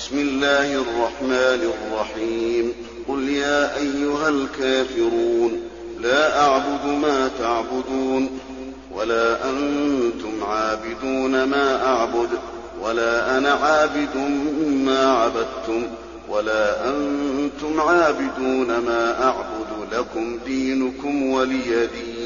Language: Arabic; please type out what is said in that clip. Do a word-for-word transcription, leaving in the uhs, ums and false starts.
بسم الله الرحمن الرحيم قل يا أيها الكافرون لا أعبد ما تعبدون ولا أنتم عابدون ما أعبد ولا أنا عابد ما عبدتم ولا أنتم عابدون ما أعبد لكم دينكم ولي دين.